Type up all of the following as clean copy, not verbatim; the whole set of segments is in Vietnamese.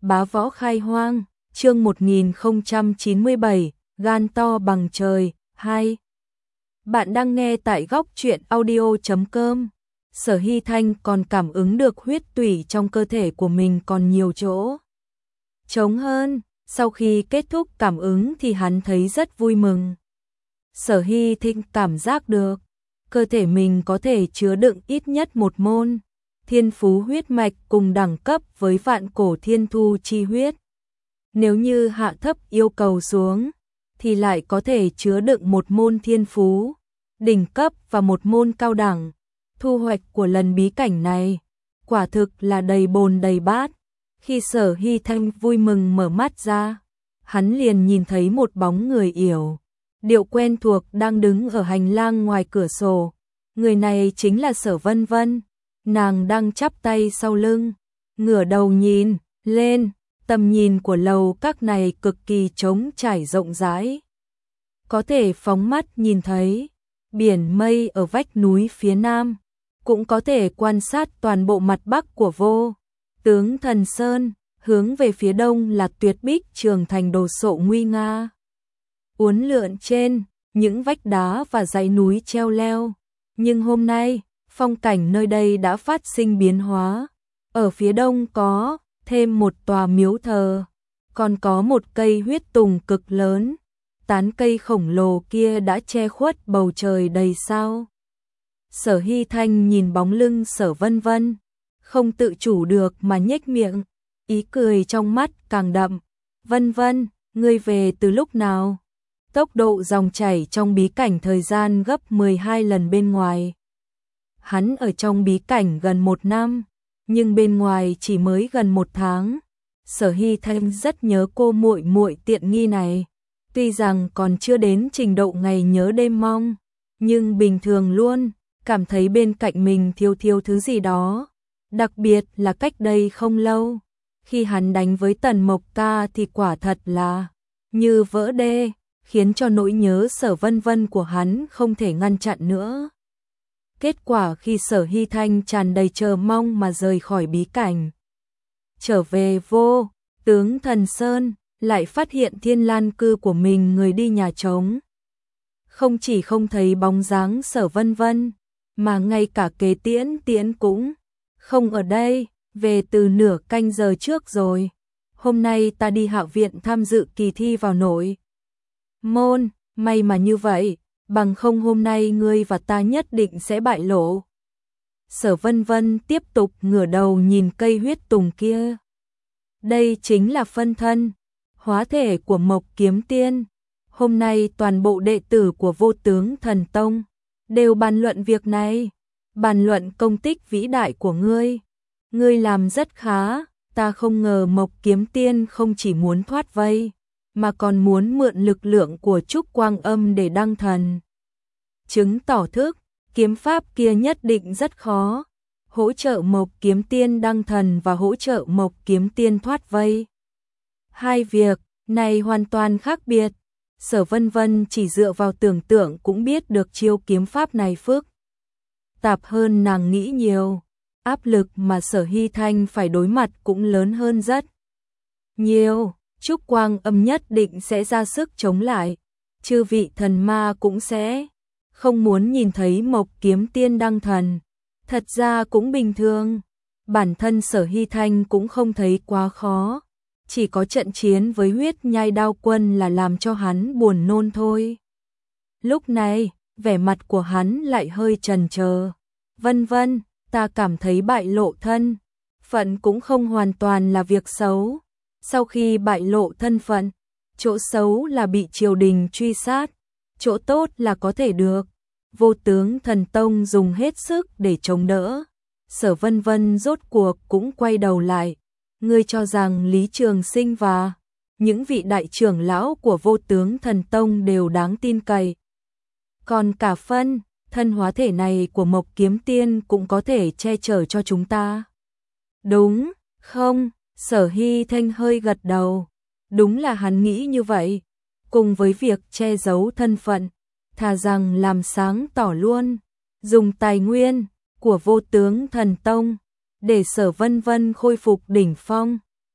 Bá võ khai hoang, chương 1097, gan to bằng trời, 2. Bạn đang nghe tại góc truyện audio.com. Sở Hy Thanh còn cảm ứng được huyết tủy trong cơ thể của mình còn nhiều chỗ trống hơn. Sau khi kết thúc cảm ứng thì hắn thấy rất vui mừng. Sở Hy Thanh cảm giác được cơ thể mình có thể chứa đựng ít nhất một môn thiên phú huyết mạch cùng đẳng cấp với vạn cổ thiên thu chi huyết. Nếu như hạ thấp yêu cầu xuống, thì lại có thể chứa đựng một môn thiên phú đỉnh cấp và một môn cao đẳng. Thu hoạch của lần bí cảnh này, quả thực là đầy bồn đầy bát. Khi Sở Hy Thanh vui mừng mở mắt ra, hắn liền nhìn thấy một bóng người yểu điệu quen thuộc đang đứng ở hành lang ngoài cửa sổ. Người này chính là Sở Vân Vân. Nàng đang chắp tay sau lưng, ngửa đầu nhìn lên, tầm nhìn của lầu các này cực kỳ trống trải rộng rãi. Có thể phóng mắt nhìn thấy biển mây ở vách núi phía nam, cũng có thể quan sát toàn bộ mặt bắc của Vô Tướng Thần Sơn, hướng về phía đông là tuyệt bích trường thành đồ sộ nguy nga. Uốn lượn trên những vách đá và dãy núi treo leo, nhưng hôm nay phong cảnh nơi đây đã phát sinh biến hóa. Ở phía đông có thêm một tòa miếu thờ, còn có một cây huyết tùng cực lớn. Tán cây khổng lồ kia đã che khuất bầu trời đầy sao. Sở Hy Thanh nhìn bóng lưng Sở Vân Vân, không tự chủ được mà nhếch miệng, ý cười trong mắt càng đậm. Vân Vân, ngươi về từ lúc nào? Tốc độ dòng chảy trong bí cảnh thời gian gấp 12 lần bên ngoài. Hắn ở trong bí cảnh gần 1 năm, nhưng bên ngoài chỉ mới gần 1 tháng. Sở Hy Thanh rất nhớ cô muội muội tiện nghi này. Tuy rằng còn chưa đến trình độ ngày nhớ đêm mong, nhưng bình thường luôn cảm thấy bên cạnh mình thiếu thứ gì đó. Đặc biệt là cách đây không lâu, khi hắn đánh với Tần Mộc Ca thì quả thật là như vỡ đê, khiến cho nỗi nhớ Sở Vân Vân của hắn không thể ngăn chặn nữa. Kết quả khi Sở Hy Thanh tràn đầy chờ mong mà rời khỏi bí cảnh, trở về Vô Tướng Thần Sơn, lại phát hiện thiên lan cư của mình người đi nhà trống. Không chỉ không thấy bóng dáng Sở Vân Vân, mà ngay cả Kế Tiễn Tiễn cũng không ở đây, về từ nửa canh giờ trước rồi. Hôm nay ta đi Hạo viện tham dự kỳ thi vào nội môn, may mà như vậy, bằng không hôm nay ngươi và ta nhất định sẽ bại lộ. Sở Vân Vân tiếp tục ngửa đầu nhìn cây huyết tùng kia. Đây chính là phân thân, hóa thể của Mộc Kiếm Tiên. Hôm nay toàn bộ đệ tử của Vô Tướng Thần Tông đều bàn luận việc này, bàn luận công tích vĩ đại của ngươi. Ngươi làm rất khá, ta không ngờ Mộc Kiếm Tiên không chỉ muốn thoát vây, mà còn muốn mượn lực lượng của Trúc Quang Âm để đăng thần. Chứng tỏ thức, kiếm pháp kia nhất định rất khó. Hỗ trợ Mộc Kiếm Tiên đăng thần và hỗ trợ Mộc Kiếm Tiên thoát vây. Hai việc này hoàn toàn khác biệt. Sở Vân Vân chỉ dựa vào tưởng tượng cũng biết được chiêu kiếm pháp này phức tạp hơn nàng nghĩ nhiều. Áp lực mà Sở Hy Thanh phải đối mặt cũng lớn hơn rất nhiều. Trúc Quang Âm nhất định sẽ ra sức chống lại. Chư vị thần ma cũng sẽ không muốn nhìn thấy Mộc Kiếm Tiên đăng thần. Thật ra cũng bình thường. Bản thân Sở Hy Thanh cũng không thấy quá khó. Chỉ có trận chiến với huyết nhai đao quân là làm cho hắn buồn nôn thôi. Lúc này, vẻ mặt của hắn lại hơi chần chờ. Vân Vân, ta cảm thấy bại lộ thân phận cũng không hoàn toàn là việc xấu. Sau khi bại lộ thân phận, chỗ xấu là bị triều đình truy sát, chỗ tốt là có thể được Vô Tướng Thần Tông dùng hết sức để chống đỡ. Sở Vân Vân rốt cuộc cũng quay đầu lại. Ngươi cho rằng Lý Trường Sinh và những vị đại trưởng lão của Vô Tướng Thần Tông đều đáng tin cậy. Còn cả phân thân hóa thể này của Mộc Kiếm Tiên cũng có thể che chở cho chúng ta. Đúng không? Sở Hy Thanh hơi gật đầu. Đúng là hắn nghĩ như vậy. Cùng với việc che giấu thân phận, thà rằng làm sáng tỏ luôn, dùng tài nguyên của Vô Tướng Thần Tông để Sở Vân Vân khôi phục đỉnh phong,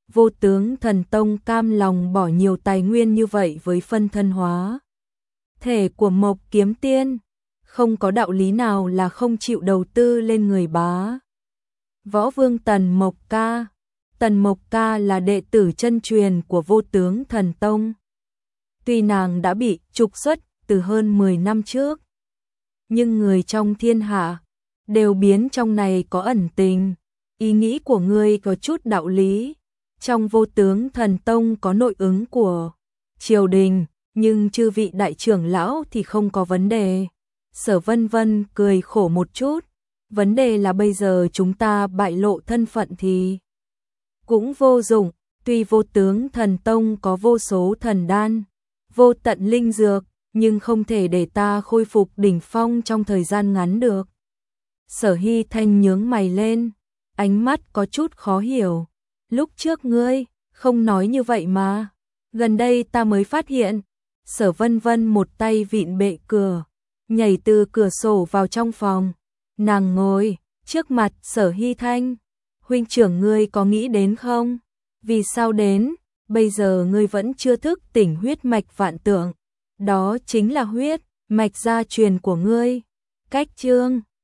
Vô Tướng Thần Tông cam lòng bỏ nhiều tài nguyên như vậy với phân thân hóa thể của Mộc Kiếm Tiên, không có đạo lý nào là không chịu đầu tư lên người bá. Võ Vương Tần Mộc Ca. Tần Mộc Ca là đệ tử chân truyền của Vô Tướng Thần Tông. Tuy nàng đã bị trục xuất từ hơn 10 năm trước, nhưng người trong thiên hạ đều biến trong này có ẩn tình. Ý nghĩ của ngươi có chút đạo lý. Trong Vô Tướng Thần Tông có nội ứng của triều đình, nhưng chư vị đại trưởng lão thì không có vấn đề. Sở Vân Vân cười khổ một chút. Vấn đề là bây giờ chúng ta bại lộ thân phận thì cũng vô dụng. Tuy Vô Tướng Thần Tông có vô số thần đan, vô tận linh dược, nhưng không thể để ta khôi phục đỉnh phong trong thời gian ngắn được. Sở Hy Thanh nhướng mày lên, ánh mắt có chút khó hiểu. Lúc trước ngươi không nói như vậy mà, gần đây ta mới phát hiện. Sở Vân Vân một tay vịn bệ cửa, nhảy từ cửa sổ vào trong phòng. Nàng ngồi trước mặt Sở Hy Thanh. Huynh trưởng ngươi có nghĩ đến không? Vì sao đến bây giờ ngươi vẫn chưa thức tỉnh huyết mạch vạn tượng? Đó chính là huyết mạch gia truyền của ngươi. Cách chương